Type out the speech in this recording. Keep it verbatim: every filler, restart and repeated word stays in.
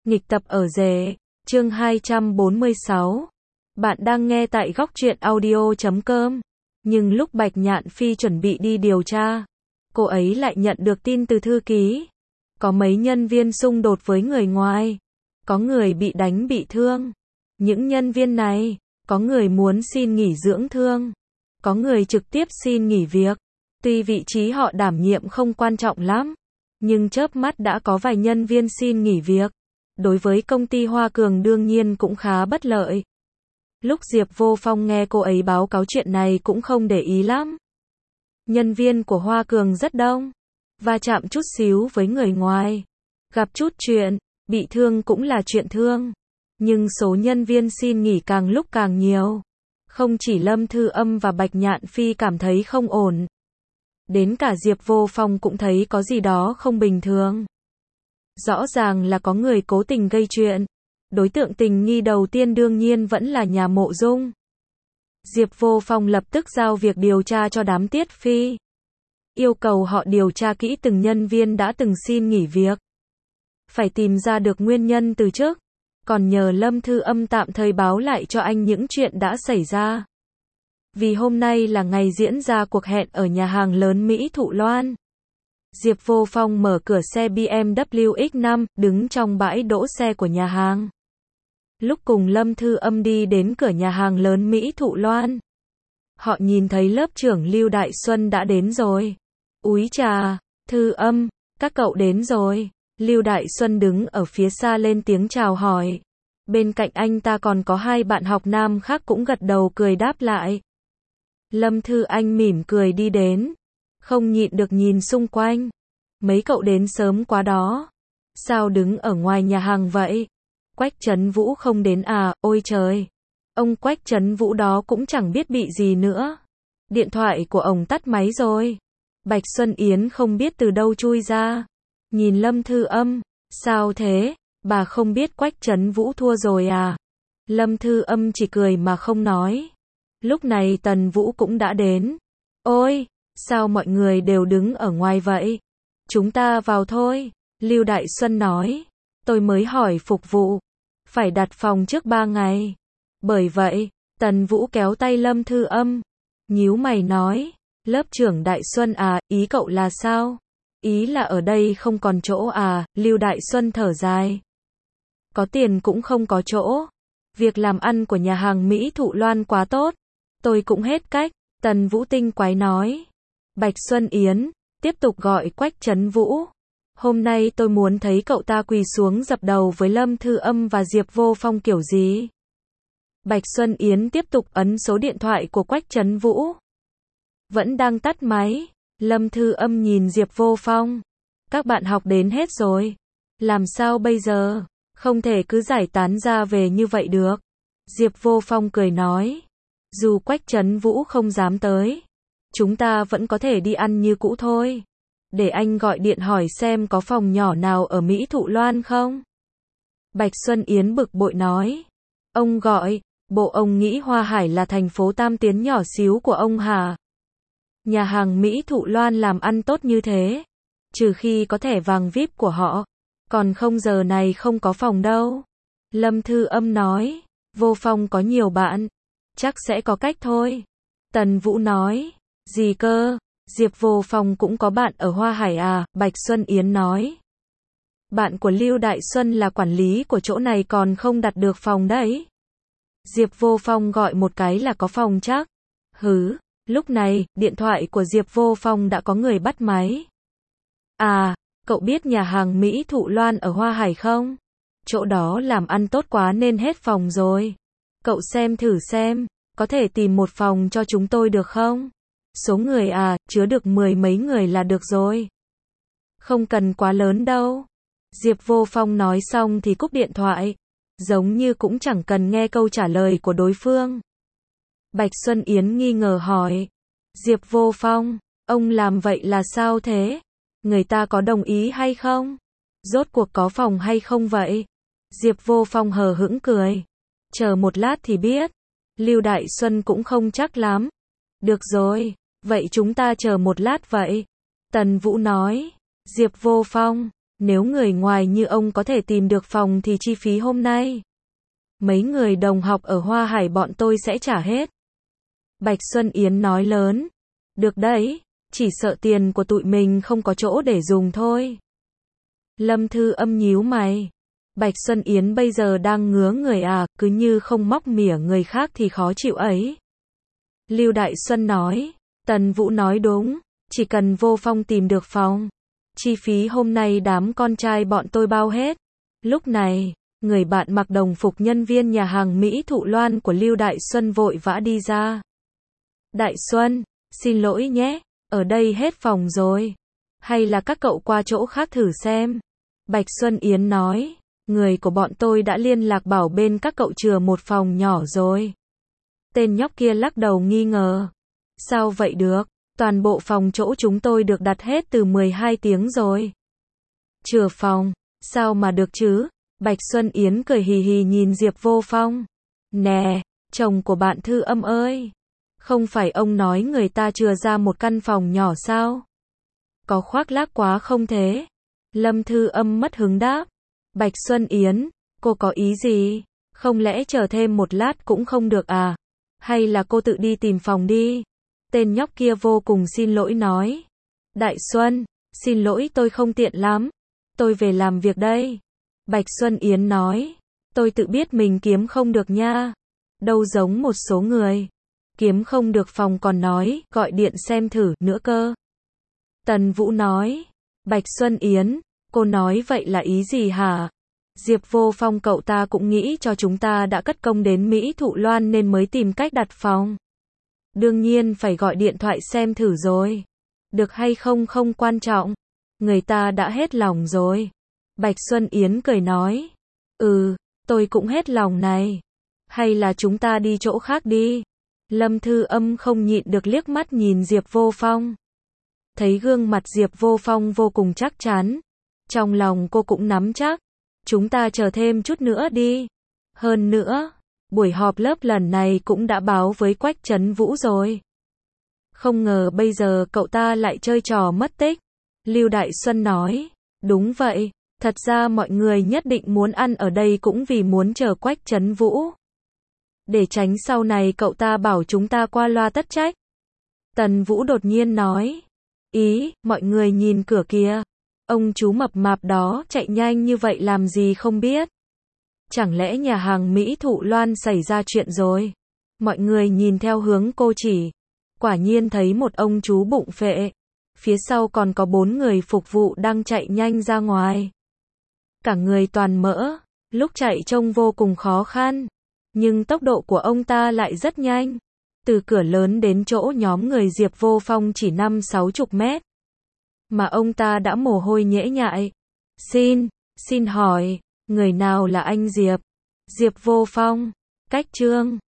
Nghịch tập ở rể, chương hai trăm bốn mươi sáu. Bạn đang nghe tại góc truyện audio chấm com. Nhưng lúc Bạch Nhạn Phi chuẩn bị đi điều tra, cô ấy lại nhận được tin từ thư ký. Có mấy nhân viên xung đột với người ngoài. Có người bị đánh bị thương. Những nhân viên này, có người muốn xin nghỉ dưỡng thương. Có người trực tiếp xin nghỉ việc. Tuy vị trí họ đảm nhiệm không quan trọng lắm, nhưng chớp mắt đã có vài nhân viên xin nghỉ việc. Đối với công ty Hoa Cường đương nhiên cũng khá bất lợi. Lúc Diệp Vô Phong nghe cô ấy báo cáo chuyện này cũng không để ý lắm. Nhân viên của Hoa Cường rất đông, va chạm chút xíu với người ngoài, gặp chút chuyện, bị thương cũng là chuyện thương. Nhưng số nhân viên xin nghỉ càng lúc càng nhiều. Không chỉ Lâm Thư Âm và Bạch Nhạn Phi cảm thấy không ổn, đến cả Diệp Vô Phong cũng thấy có gì đó không bình thường. Rõ ràng là có người cố tình gây chuyện. Đối tượng tình nghi đầu tiên đương nhiên vẫn là nhà Mộ Dung. Diệp Vô Phong lập tức giao việc điều tra cho đám Tiết Phi. Yêu cầu họ điều tra kỹ từng nhân viên đã từng xin nghỉ việc. Phải tìm ra được nguyên nhân từ trước. Còn nhờ Lâm Thư Âm tạm thời báo lại cho anh những chuyện đã xảy ra. Vì hôm nay là ngày diễn ra cuộc hẹn ở nhà hàng lớn Mỹ Thụ Loan. Diệp Vô Phong mở cửa xe B M W X năm, đứng trong bãi đỗ xe của nhà hàng. Lúc cùng Lâm Thư Âm đi đến cửa nhà hàng lớn Mỹ Thụ Loan, họ nhìn thấy lớp trưởng Lưu Đại Xuân đã đến rồi. Úi chà, Thư Âm, các cậu đến rồi. Lưu Đại Xuân đứng ở phía xa lên tiếng chào hỏi. Bên cạnh anh ta còn có hai bạn học nam khác cũng gật đầu cười đáp lại. Lâm Thư Anh mỉm cười đi đến, không nhịn được nhìn xung quanh. Mấy cậu đến sớm quá đó. Sao đứng ở ngoài nhà hàng vậy? Quách Trấn Vũ không đến à? Ôi trời! Ông Quách Trấn Vũ đó cũng chẳng biết bị gì nữa. Điện thoại của ông tắt máy rồi. Bạch Xuân Yến không biết từ đâu chui ra. Nhìn Lâm Thư Âm. Sao thế? Bà không biết Quách Trấn Vũ thua rồi à? Lâm Thư Âm chỉ cười mà không nói. Lúc này Tần Vũ cũng đã đến. Ôi! Sao mọi người đều đứng ở ngoài vậy? Chúng ta vào thôi. Lưu Đại Xuân nói. Tôi mới hỏi phục vụ. Phải đặt phòng trước ba ngày. Bởi vậy, Tần Vũ kéo tay Lâm Thư Âm. Nhíu mày nói. Lớp trưởng Đại Xuân à, ý cậu là sao? Ý là ở đây không còn chỗ à? Lưu Đại Xuân thở dài. Có tiền cũng không có chỗ. Việc làm ăn của nhà hàng Mỹ Thụ Loan quá tốt. Tôi cũng hết cách. Tần Vũ tinh quái nói. Bạch Xuân Yến tiếp tục gọi Quách Trấn Vũ. Hôm nay tôi muốn thấy cậu ta quỳ xuống dập đầu với Lâm Thư Âm và Diệp Vô Phong kiểu gì. Bạch Xuân Yến tiếp tục ấn số điện thoại của Quách Trấn Vũ. Vẫn đang tắt máy. Lâm Thư Âm nhìn Diệp Vô Phong. Các bạn học đến hết rồi. Làm sao bây giờ? Không thể cứ giải tán ra về như vậy được. Diệp Vô Phong cười nói. Dù Quách Trấn Vũ không dám tới, chúng ta vẫn có thể đi ăn như cũ thôi. Để anh gọi điện hỏi xem có phòng nhỏ nào ở Mỹ Thụ Loan không? Bạch Xuân Yến bực bội nói. Ông gọi, bộ ông nghĩ Hoa Hải là thành phố tam tiến nhỏ xíu của ông hả? Nhà hàng Mỹ Thụ Loan làm ăn tốt như thế. Trừ khi có thẻ vàng vi ai pi của họ. Còn không giờ này không có phòng đâu. Lâm Thư Âm nói. Vô Phong có nhiều bạn. Chắc sẽ có cách thôi. Tần Vũ nói. Gì cơ? Diệp Vô Phong cũng có bạn ở Hoa Hải à? Bạch Xuân Yến nói. Bạn của Lưu Đại Xuân là quản lý của chỗ này còn không đặt được phòng đấy. Diệp Vô Phong gọi một cái là có phòng chắc. Hứ, lúc này, điện thoại của Diệp Vô Phong đã có người bắt máy. À, cậu biết nhà hàng Mỹ Thụ Loan ở Hoa Hải không? Chỗ đó làm ăn tốt quá nên hết phòng rồi. Cậu xem thử xem, có thể tìm một phòng cho chúng tôi được không? Số người à, chứa được mười mấy người là được rồi. Không cần quá lớn đâu. Diệp Vô Phong nói xong thì cúp điện thoại. Giống như cũng chẳng cần nghe câu trả lời của đối phương. Bạch Xuân Yến nghi ngờ hỏi. Diệp Vô Phong, ông làm vậy là sao thế? Người ta có đồng ý hay không? Rốt cuộc có phòng hay không vậy? Diệp Vô Phong hờ hững cười. Chờ một lát thì biết. Lưu Đại Xuân cũng không chắc lắm. Được rồi, vậy chúng ta chờ một lát vậy. Tần Vũ nói. Diệp Vô Phong, Nếu người ngoài như ông có thể tìm được phòng thì chi phí hôm nay mấy người đồng học ở Hoa Hải bọn tôi sẽ trả hết. Bạch Xuân Yến nói lớn. Được đấy, chỉ sợ tiền của tụi mình không có chỗ để dùng thôi. Lâm Thư Âm nhíu mày. Bạch Xuân Yến bây giờ đang ngứa người à, cứ như không móc mỉa người khác thì khó chịu ấy. Lưu Đại Xuân nói. Tần Vũ nói đúng, chỉ cần Vô Phong tìm được phòng, chi phí hôm nay đám con trai bọn tôi bao hết. Lúc này, người bạn mặc đồng phục nhân viên nhà hàng Mỹ Thụ Loan của Lưu Đại Xuân vội vã đi ra. Đại Xuân, xin lỗi nhé, ở đây hết phòng rồi. Hay là các cậu qua chỗ khác thử xem. Bạch Xuân Yến nói, người của bọn tôi đã liên lạc bảo bên các cậu chừa một phòng nhỏ rồi. Tên nhóc kia lắc đầu nghi ngờ. Sao vậy được, toàn bộ phòng chỗ chúng tôi được đặt hết từ mười hai tiếng rồi. Chừa phòng, sao mà được chứ? Bạch Xuân Yến cười hì hì nhìn Diệp Vô Phong. Nè, chồng của bạn Thư Âm ơi, không phải ông nói người ta chừa ra một căn phòng nhỏ sao? Có khoác lác quá không thế? Lâm Thư Âm mất hứng đáp. Bạch Xuân Yến, cô có ý gì? Không lẽ chờ thêm một lát cũng không được à? Hay là cô tự đi tìm phòng đi? Tên nhóc kia vô cùng xin lỗi nói. Đại Xuân, xin lỗi tôi không tiện lắm. Tôi về làm việc đây. Bạch Xuân Yến nói. Tôi tự biết mình kiếm không được nha. Đâu giống một số người. Kiếm không được phòng còn nói, gọi điện xem thử nữa cơ. Tần Vũ nói. Bạch Xuân Yến, cô nói vậy là ý gì hả? Diệp Vô Phong cậu ta cũng nghĩ cho chúng ta đã cất công đến Mỹ Thụ Loan nên mới tìm cách đặt phòng. Đương nhiên phải gọi điện thoại xem thử rồi. Được hay không không quan trọng. Người ta đã hết lòng rồi. Bạch Xuân Yến cười nói. Ừ, tôi cũng hết lòng này. Hay là chúng ta đi chỗ khác đi. Lâm Thư Âm không nhịn được liếc mắt nhìn Diệp Vô Phong. Thấy gương mặt Diệp Vô Phong vô cùng chắc chắn. Trong lòng cô cũng nắm chắc. Chúng ta chờ thêm chút nữa đi. Hơn nữa, buổi họp lớp lần này cũng đã báo với Quách Trấn Vũ rồi. Không ngờ bây giờ cậu ta lại chơi trò mất tích. Lưu Đại Xuân nói. Đúng vậy, thật ra mọi người nhất định muốn ăn ở đây cũng vì muốn chờ Quách Trấn Vũ. Để tránh sau này cậu ta bảo chúng ta qua loa tất trách. Tần Vũ đột nhiên nói. Ý, mọi người nhìn cửa kìa. Ông chú mập mạp đó chạy nhanh như vậy làm gì không biết. Chẳng lẽ nhà hàng Mỹ Thụ Loan xảy ra chuyện rồi? Mọi người nhìn theo hướng cô chỉ. Quả nhiên thấy một ông chú bụng phệ. Phía sau còn có bốn người phục vụ đang chạy nhanh ra ngoài. Cả người toàn mỡ. Lúc chạy trông vô cùng khó khăn. Nhưng tốc độ của ông ta lại rất nhanh. Từ cửa lớn đến chỗ nhóm người Diệp Vô Phong chỉ năm sáu chục mét. Mà ông ta đã mồ hôi nhễ nhại. Xin, xin hỏi, người nào là anh Diệp? Diệp Vô Phong, Cách Trương.